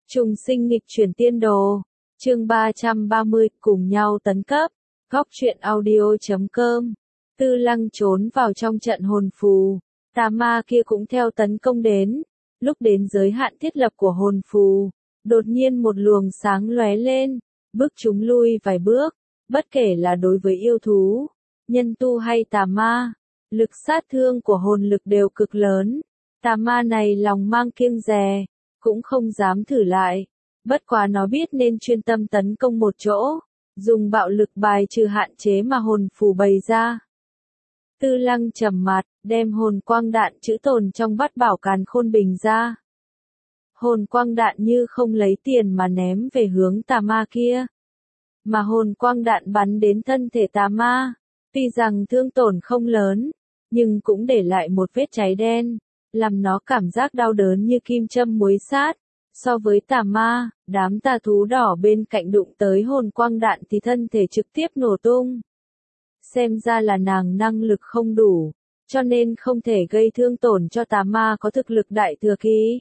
Trùng sinh nghịch chuyển tiên đồ. Chương 330, cùng nhau tấn cấp. Góc truyện audio.com. Tư Lăng trốn vào trong trận hồn phù. Tà ma kia cũng theo tấn công đến. Lúc đến giới hạn thiết lập của hồn phù, đột nhiên một luồng sáng lóe lên, bước chúng lui vài bước. Bất kể là đối với yêu thú, nhân tu hay tà ma, lực sát thương của hồn lực đều cực lớn. Tà ma này lòng mang kiêng dè, cũng không dám thử lại. Bất quá nó biết nên chuyên tâm tấn công một chỗ, dùng bạo lực bài trừ hạn chế mà hồn phù bày ra. Tư Lăng trầm mặt, đem hồn quang đạn trữ tồn trong bát bảo càn khôn bình ra. Hồn quang đạn như không lấy tiền mà ném về hướng tà ma kia. Mà hồn quang đạn bắn đến thân thể tà ma, tuy rằng thương tổn không lớn, nhưng cũng để lại một vết cháy đen, làm nó cảm giác đau đớn như kim châm muối sát. So với tà ma, đám tà thú đỏ bên cạnh đụng tới hồn quang đạn thì thân thể trực tiếp nổ tung. Xem ra là nàng năng lực không đủ, cho nên không thể gây thương tổn cho tà ma có thực lực đại thừa kỳ.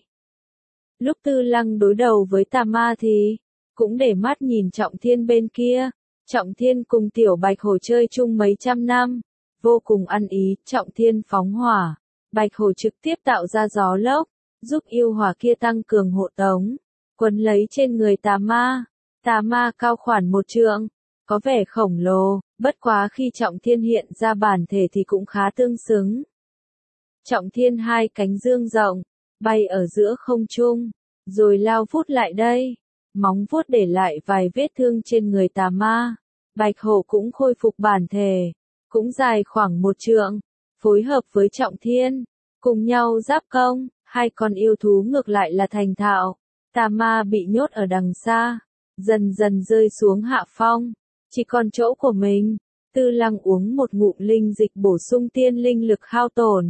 Lúc Tư Lăng đối đầu với tà ma thì cũng để mắt nhìn Trọng Thiên bên kia. Trọng Thiên cùng Tiểu Bạch Hổ chơi chung mấy trăm năm, vô cùng ăn ý. Trọng Thiên phóng hỏa, Bạch Hổ trực tiếp tạo ra gió lốc, giúp yêu hỏa kia tăng cường hộ tống, quấn lấy trên người tà ma. Tà ma cao khoảng 1 trượng, có vẻ khổng lồ, bất quá khi Trọng Thiên hiện ra bản thể thì cũng khá tương xứng. Trọng Thiên hai cánh dương rộng, bay ở giữa không trung, rồi lao vút lại đây. Móng vuốt để lại vài vết thương trên người tà ma. Bạch Hổ cũng khôi phục bản thể, cũng dài khoảng 1 trượng, phối hợp với Trọng Thiên, cùng nhau giáp công. Hai con yêu thú ngược lại là thành thạo. Tà ma bị nhốt ở đằng xa, dần dần rơi xuống hạ phong, chỉ còn chỗ của mình. Tư Lăng uống một ngụm linh dịch bổ sung tiên linh lực hao tổn,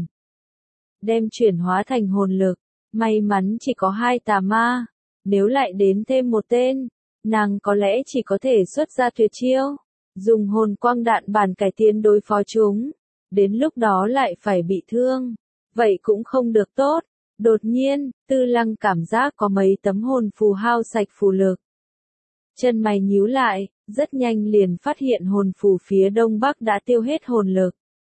đem chuyển hóa thành hồn lực. May mắn chỉ có 2 tà ma, nếu lại đến thêm một tên, nàng có lẽ chỉ có thể xuất ra tuyệt chiêu, dùng hồn quang đạn bản cải tiến đối phó chúng. Đến lúc đó lại phải bị thương, vậy cũng không được tốt. Đột nhiên, Tư Lăng cảm giác có mấy tấm hồn phù hao sạch phù lực. Chân mày nhíu lại, rất nhanh liền phát hiện hồn phù phía đông bắc đã tiêu hết hồn lực.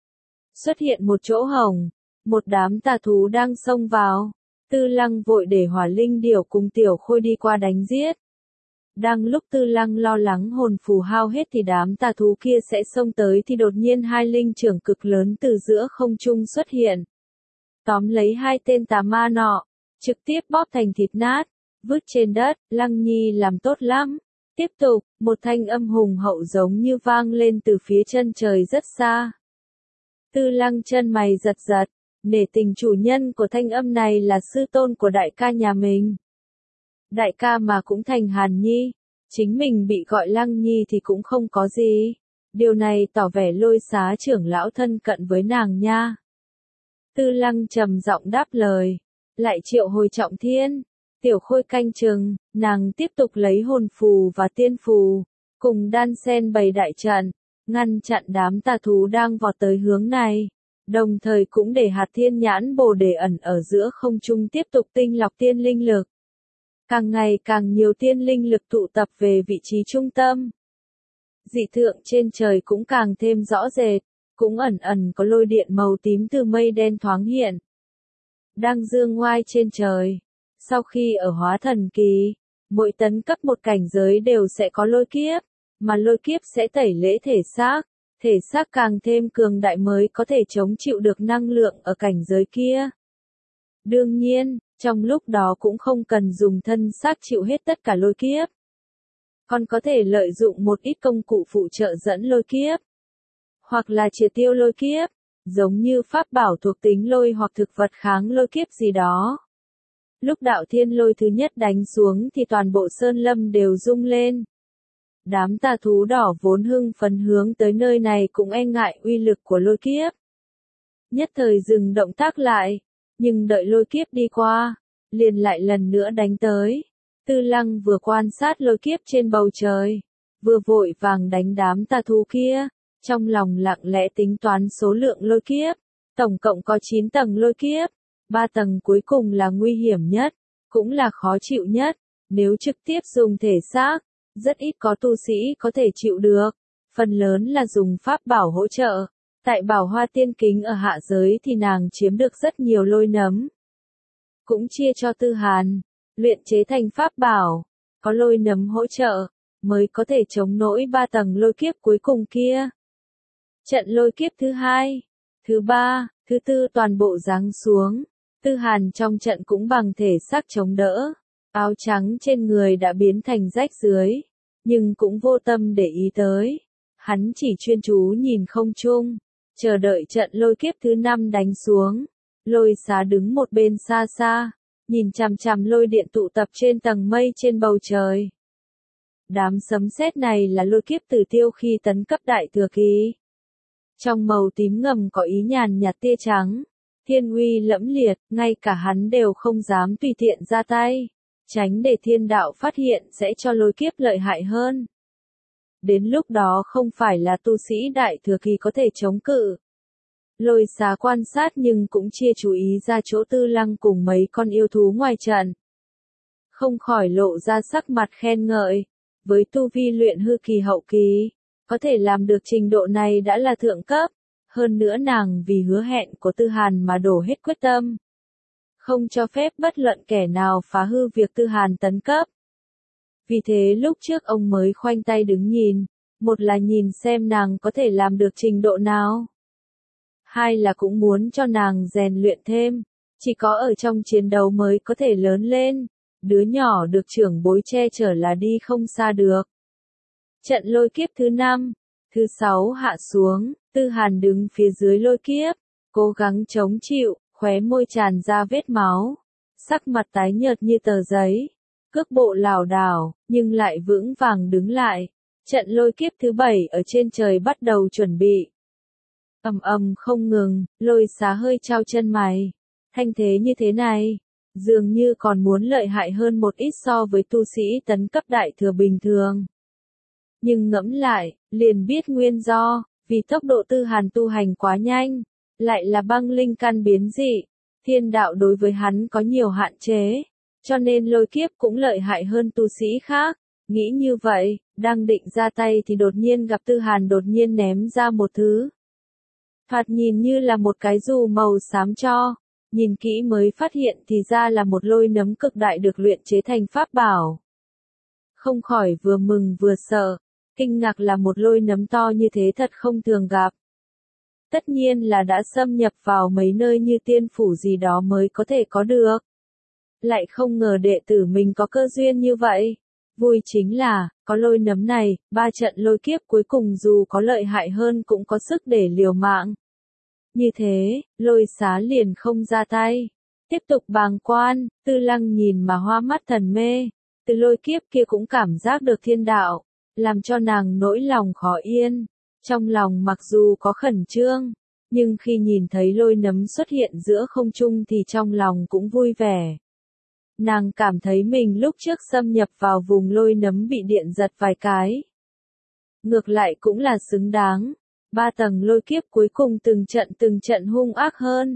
Xuất hiện một chỗ hổng, một đám tà thú đang xông vào. Tư Lăng vội để Hỏa Linh Điểu cùng Tiểu Khôi đi qua đánh giết. Đang lúc Tư Lăng lo lắng hồn phù hao hết thì đám tà thú kia sẽ xông tới thì đột nhiên 2 linh trưởng cực lớn từ giữa không trung xuất hiện. Tóm lấy 2 tên tà ma nọ, trực tiếp bóp thành thịt nát, vứt trên đất. Lăng Nhi làm tốt lắm. Tiếp tục, một thanh âm hùng hậu giống như vang lên từ phía chân trời rất xa. Tư Lăng chân mày giật giật, nể tình chủ nhân của thanh âm này là sư tôn của đại ca nhà mình. Đại ca mà cũng thành Hàn Nhi, chính mình bị gọi Lăng Nhi thì cũng không có gì. Điều này tỏ vẻ Lôi Xá trưởng lão thân cận với nàng nha. Tư Lăng trầm giọng đáp lời, lại triệu hồi Trọng Thiên. Tiểu Khôi canh chừng, nàng tiếp tục lấy hồn phù và tiên phù, cùng đan sen bày đại trận, ngăn chặn đám tà thú đang vọt tới hướng này. Đồng thời cũng để hạt thiên nhãn bồ đề ẩn ở giữa không trung tiếp tục tinh lọc tiên linh lực. Càng ngày càng nhiều tiên linh lực tụ tập về vị trí trung tâm. Dị tượng trên trời cũng càng thêm rõ rệt, cũng ẩn ẩn có lôi điện màu tím từ mây đen thoáng hiện. Đang dương ngoai trên trời. Sau khi ở hóa thần kỳ, mỗi tấn cấp một cảnh giới đều sẽ có lôi kiếp, mà lôi kiếp sẽ tẩy lễ thể xác càng thêm cường đại mới có thể chống chịu được năng lượng ở cảnh giới kia. Đương nhiên, trong lúc đó cũng không cần dùng thân xác chịu hết tất cả lôi kiếp. Còn có thể lợi dụng một ít công cụ phụ trợ dẫn lôi kiếp, hoặc là triệt tiêu lôi kiếp, giống như pháp bảo thuộc tính lôi hoặc thực vật kháng lôi kiếp gì đó. Lúc đạo thiên lôi thứ nhất đánh xuống thì toàn bộ sơn lâm đều rung lên. Đám tà thú đỏ vốn hưng phấn hướng tới nơi này cũng e ngại uy lực của lôi kiếp. Nhất thời dừng động tác lại, nhưng đợi lôi kiếp đi qua, liền lại lần nữa đánh tới. Tư Lăng vừa quan sát lôi kiếp trên bầu trời, vừa vội vàng đánh đám tà thú kia, trong lòng lặng lẽ tính toán số lượng lôi kiếp. Tổng cộng có 9 tầng lôi kiếp, 3 tầng cuối cùng là nguy hiểm nhất, cũng là khó chịu nhất. Nếu trực tiếp dùng thể xác, rất ít có tu sĩ có thể chịu được, phần lớn là dùng pháp bảo hỗ trợ. Tại Bảo Hoa Tiên Kính ở hạ giới thì nàng chiếm được rất nhiều lôi nấm. Cũng chia cho Tư Hàn, luyện chế thành pháp bảo, có lôi nấm hỗ trợ, mới có thể chống nổi 3 tầng lôi kiếp cuối cùng kia. Trận lôi kiếp thứ 2, thứ 3, thứ 4 toàn bộ giáng xuống, Tư Hàn trong trận cũng bằng thể xác chống đỡ, áo trắng trên người đã biến thành rách rưới, nhưng cũng vô tâm để ý tới. Hắn chỉ chuyên chú nhìn không trung, chờ đợi trận lôi kiếp thứ 5 đánh xuống. Lôi Xá đứng một bên xa xa, nhìn chằm chằm lôi điện tụ tập trên tầng mây trên bầu trời. Đám sấm sét này là lôi kiếp Tử Tiêu khi tấn cấp đại thừa kỳ. Trong màu tím ngầm có ý nhàn nhạt tia trắng, thiên uy lẫm liệt, ngay cả hắn đều không dám tùy tiện ra tay, tránh để thiên đạo phát hiện sẽ cho lôi kiếp lợi hại hơn. Đến lúc đó không phải là tu sĩ đại thừa kỳ có thể chống cự. Lôi Xá quan sát nhưng cũng chia chú ý ra chỗ Tư Lăng cùng mấy con yêu thú ngoài trận. Không khỏi lộ ra sắc mặt khen ngợi, với tu vi luyện hư kỳ hậu kỳ, có thể làm được trình độ này đã là thượng cấp, hơn nữa nàng vì hứa hẹn của Tư Hàn mà đổ hết quyết tâm. Không cho phép bất luận kẻ nào phá hư việc Tư Hàn tấn cấp. Vì thế lúc trước ông mới khoanh tay đứng nhìn, một là nhìn xem nàng có thể làm được trình độ nào. Hai là cũng muốn cho nàng rèn luyện thêm, chỉ có ở trong chiến đấu mới có thể lớn lên, đứa nhỏ được trưởng bối che chở là đi không xa được. Trận lôi kiếp thứ 5, thứ 6 hạ xuống, Tư Hàn đứng phía dưới lôi kiếp, cố gắng chống chịu, khóe môi tràn ra vết máu, sắc mặt tái nhợt như tờ giấy, cước bộ lảo đảo, nhưng lại vững vàng đứng lại. Trận lôi kiếp thứ 7 ở trên trời bắt đầu chuẩn bị. Ầm ầm không ngừng, Lôi Xá hơi chau chân mày. Thanh thế như thế này, dường như còn muốn lợi hại hơn một ít so với tu sĩ tấn cấp đại thừa bình thường. Nhưng ngẫm lại, liền biết nguyên do, vì tốc độ Tư Hàn tu hành quá nhanh, lại là băng linh căn biến dị, thiên đạo đối với hắn có nhiều hạn chế, cho nên lôi kiếp cũng lợi hại hơn tu sĩ khác. Nghĩ như vậy, đang định ra tay thì đột nhiên gặp Tư Hàn đột nhiên ném ra một thứ. Thoạt nhìn như là một cái dù màu xám cho, nhìn kỹ mới phát hiện thì ra là một lôi nấm cực đại được luyện chế thành pháp bảo. Không khỏi vừa mừng vừa sợ, kinh ngạc là một lôi nấm to như thế thật không thường gặp. Tất nhiên là đã xâm nhập vào mấy nơi như tiên phủ gì đó mới có thể có được. Lại không ngờ đệ tử mình có cơ duyên như vậy. Vui chính là, có lôi nấm này, 3 trận lôi kiếp cuối cùng dù có lợi hại hơn cũng có sức để liều mạng. Như thế, Lôi Xá liền không ra tay. Tiếp tục bàng quan, Tư Lăng nhìn mà hoa mắt thần mê. Từ lôi kiếp kia cũng cảm giác được thiên đạo, làm cho nàng nỗi lòng khó yên. Trong lòng mặc dù có khẩn trương, nhưng khi nhìn thấy lôi nấm xuất hiện giữa không trung thì trong lòng cũng vui vẻ. Nàng cảm thấy mình lúc trước xâm nhập vào vùng lôi nấm bị điện giật vài cái. Ngược lại cũng là xứng đáng. 3 tầng lôi kiếp cuối cùng từng trận hung ác hơn.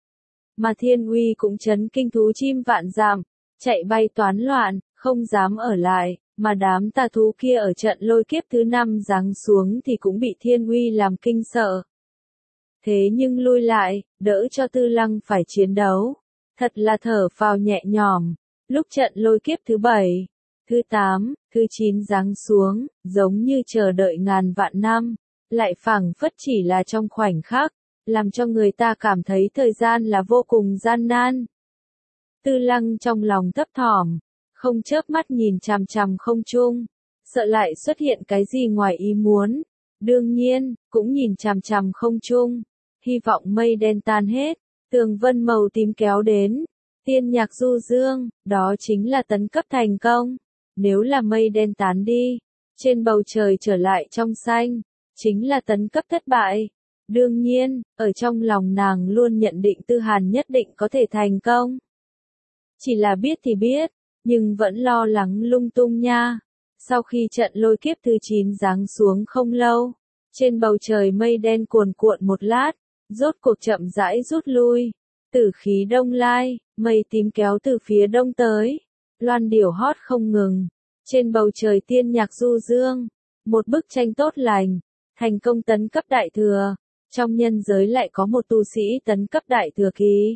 Mà thiên uy cũng chấn kinh thú chim vạn dặm, chạy bay toán loạn, không dám ở lại, mà đám tà thú kia ở trận lôi kiếp thứ 5 giáng xuống thì cũng bị thiên uy làm kinh sợ. Thế nhưng lui lại, đỡ cho Tư Lăng phải chiến đấu. Thật là thở phào nhẹ nhõm. Lúc trận lôi kiếp thứ 7, thứ 8, thứ 9 giáng xuống, giống như chờ đợi ngàn vạn năm, lại phảng phất chỉ là trong khoảnh khắc, làm cho người ta cảm thấy thời gian là vô cùng gian nan. Tư Lăng trong lòng thấp thỏm, không chớp mắt nhìn chằm chằm không trung, sợ lại xuất hiện cái gì ngoài ý muốn. Đương nhiên, cũng nhìn chằm chằm không trung, hy vọng mây đen tan hết, tường vân màu tím kéo đến. Tiên nhạc du dương, đó chính là tấn cấp thành công. Nếu là mây đen tán đi, trên bầu trời trở lại trong xanh, chính là tấn cấp thất bại. Đương nhiên, ở trong lòng nàng luôn nhận định Tư Hàn nhất định có thể thành công. Chỉ là biết thì biết, nhưng vẫn lo lắng lung tung nha. Sau khi trận lôi kiếp thứ 9 giáng xuống không lâu, trên bầu trời mây đen cuồn cuộn một lát, rốt cuộc chậm rãi rút lui. Tử khí đông lai, mây tím kéo từ phía đông tới, loan điểu hót không ngừng, trên bầu trời tiên nhạc du dương, một bức tranh tốt lành, thành công tấn cấp đại thừa, trong nhân giới lại có một tu sĩ tấn cấp đại thừa kỳ.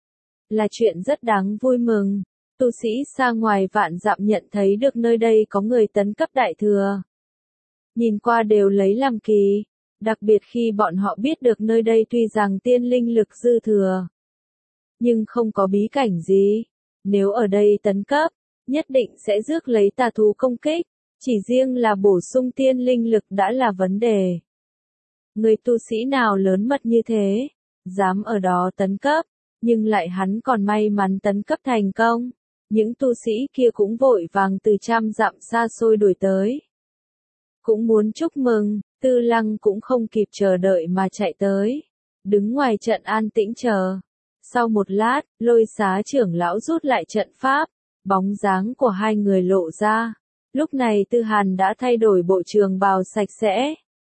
Là chuyện rất đáng vui mừng, tu sĩ xa ngoài vạn dặm nhận thấy được nơi đây có người tấn cấp đại thừa. Nhìn qua đều lấy làm kỳ, đặc biệt khi bọn họ biết được nơi đây tuy rằng tiên linh lực dư thừa, nhưng không có bí cảnh gì. Nếu ở đây tấn cấp, nhất định sẽ rước lấy tà thú công kích, chỉ riêng là bổ sung tiên linh lực đã là vấn đề. Người tu sĩ nào lớn mật như thế, dám ở đó tấn cấp, nhưng lại hắn còn may mắn tấn cấp thành công. Những tu sĩ kia cũng vội vàng từ trăm dặm xa xôi đuổi tới. Cũng muốn chúc mừng, Tư Lăng cũng không kịp chờ đợi mà chạy tới. Đứng ngoài trận an tĩnh chờ. Sau một lát, Lôi Xá trưởng lão rút lại trận pháp, bóng dáng của hai người lộ ra. Lúc này Tư Hàn đã thay đổi bộ trường bào sạch sẽ.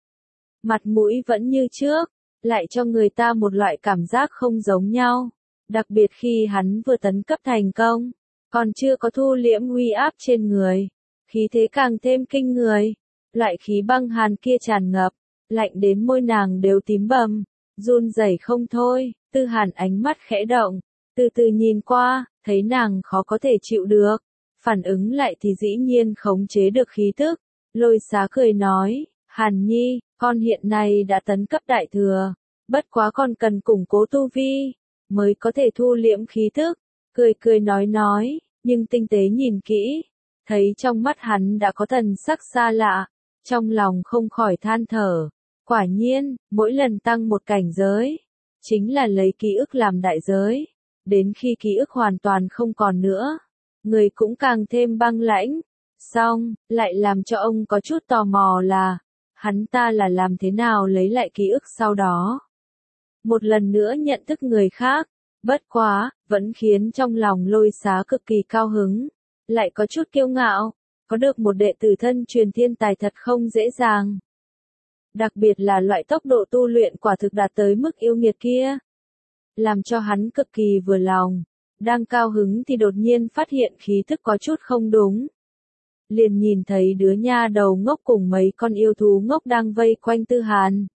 Mặt mũi vẫn như trước, lại cho người ta một loại cảm giác không giống nhau. Đặc biệt khi hắn vừa tấn cấp thành công, còn chưa có thu liễm uy áp trên người. Khí thế càng thêm kinh người. Loại khí băng hàn kia tràn ngập, lạnh đến môi nàng đều tím bầm, run rẩy không thôi. Tư Hàn ánh mắt khẽ động, từ từ nhìn qua, thấy nàng khó có thể chịu được, phản ứng lại thì dĩ nhiên khống chế được khí tức. Lôi Xá cười nói, Hàn Nhi, con hiện nay đã tấn cấp đại thừa, bất quá con cần củng cố tu vi, mới có thể thu liễm khí tức. Cười cười nói, nhưng tinh tế nhìn kỹ, thấy trong mắt hắn đã có thần sắc xa lạ, trong lòng không khỏi than thở. Quả nhiên, mỗi lần tăng một cảnh giới, chính là lấy ký ức làm đại giới, đến khi ký ức hoàn toàn không còn nữa, người cũng càng thêm băng lãnh. Xong, lại làm cho ông có chút tò mò là, hắn ta là làm thế nào lấy lại ký ức sau đó. Một lần nữa nhận thức người khác, bất quá, vẫn khiến trong lòng Lôi Xá cực kỳ cao hứng, lại có chút kiêu ngạo, có được một đệ tử thân truyền thiên tài thật không dễ dàng. Đặc biệt là loại tốc độ tu luyện quả thực đạt tới mức yêu nghiệt kia. Làm cho hắn cực kỳ vừa lòng, đang cao hứng thì đột nhiên phát hiện khí thức có chút không đúng. Liền nhìn thấy đứa nha đầu ngốc cùng mấy con yêu thú ngốc đang vây quanh Tư Hàn.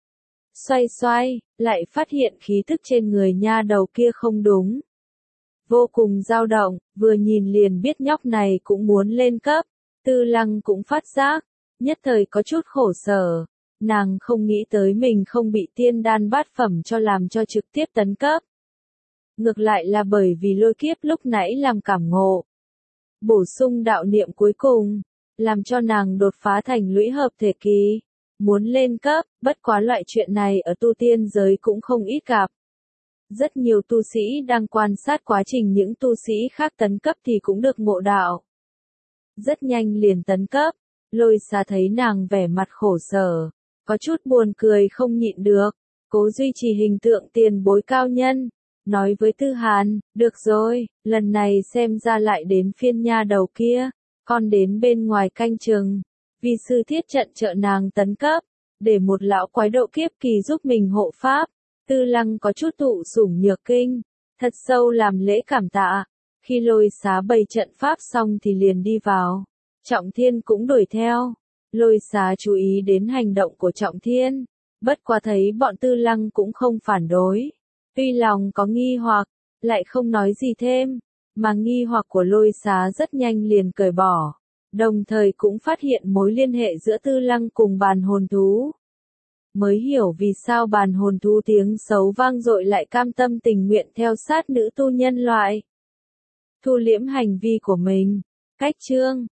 Xoay, lại phát hiện khí thức trên người nha đầu kia không đúng. Vô cùng dao động, vừa nhìn liền biết nhóc này cũng muốn lên cấp. Tư Lăng cũng phát giác, nhất thời có chút khổ sở. Nàng không nghĩ tới mình không bị tiên đan bát phẩm cho làm cho trực tiếp tấn cấp. Ngược lại là bởi vì Lôi Kiếp lúc nãy làm cảm ngộ. Bổ sung đạo niệm cuối cùng, làm cho nàng đột phá thành lũy hợp thể kỳ. Muốn lên cấp, bất quá loại chuyện này ở tu tiên giới cũng không ít gặp. Rất nhiều tu sĩ đang quan sát quá trình những tu sĩ khác tấn cấp thì cũng được ngộ đạo. Rất nhanh liền tấn cấp, Lôi Xá thấy nàng vẻ mặt khổ sở, có chút buồn cười không nhịn được, cố duy trì hình tượng tiền bối cao nhân, nói với Tư Hàn, được rồi, lần này xem ra lại đến phiên nha đầu kia, con đến bên ngoài canh chừng, vì sư thiết trận trợ nàng tấn cấp, để một lão quái độ kiếp kỳ giúp mình hộ pháp. Tư Lăng có chút tụ sủng nhược kinh, thật sâu làm lễ cảm tạ. Khi Lôi Xá bày trận pháp xong thì liền đi vào. Trọng Thiên cũng đuổi theo. Lôi Xá chú ý đến hành động của Trọng Thiên, bất quá thấy bọn Tư Lăng cũng không phản đối. Tuy lòng có nghi hoặc, lại không nói gì thêm, mà nghi hoặc của Lôi Xá rất nhanh liền cởi bỏ. Đồng thời cũng phát hiện mối liên hệ giữa Tư Lăng cùng bàn hồn thú. Mới hiểu vì sao bàn hồn thú tiếng xấu vang dội lại cam tâm tình nguyện theo sát nữ tu nhân loại. Thu liễm hành vi của mình. Cách chương